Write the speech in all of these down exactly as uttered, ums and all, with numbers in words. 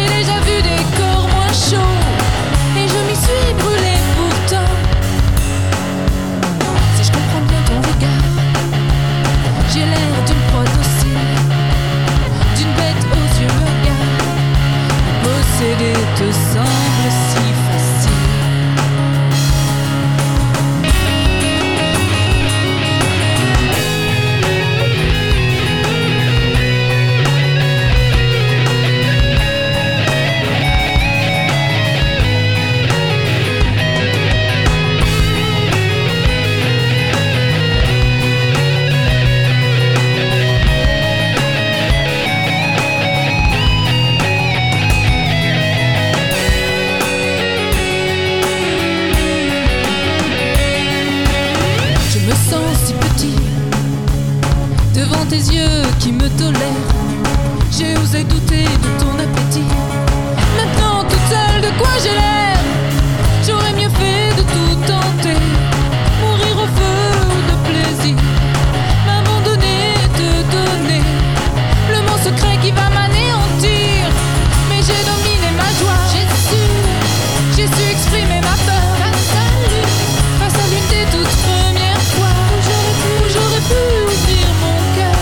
J'ai déjà vu des corps moins chauds et je m'y suis brûlée pourtant. Si je comprends bien ton regard, j'ai l'air d'une proie docile, d'une bête aux yeux hagards. Posséder te semble si facile. Je me sens si petit devant tes yeux qui me tolèrent. J'ai osé douter de ton appétit. Maintenant toute seule, de quoi j'ai l'air? J'aurais mieux fait de tout tenter, mourir au feu de plaisir, m'abandonner, te donner le mot secret qui va m'anéantir. Mais j'ai dominé ma joie, j'ai su, j'ai su exprimer ma peur face à l'une, face à l'une des toutes premières fois où j'aurais pu, où j'aurais pu ouvrir mon cœur.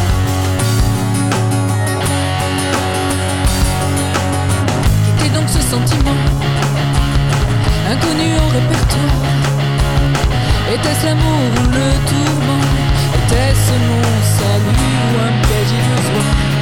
Qu'était donc ce sentiment inconnu au répertoire? Était-ce l'amour ou le tourment? Était-ce mon salut ou un piège illusoire?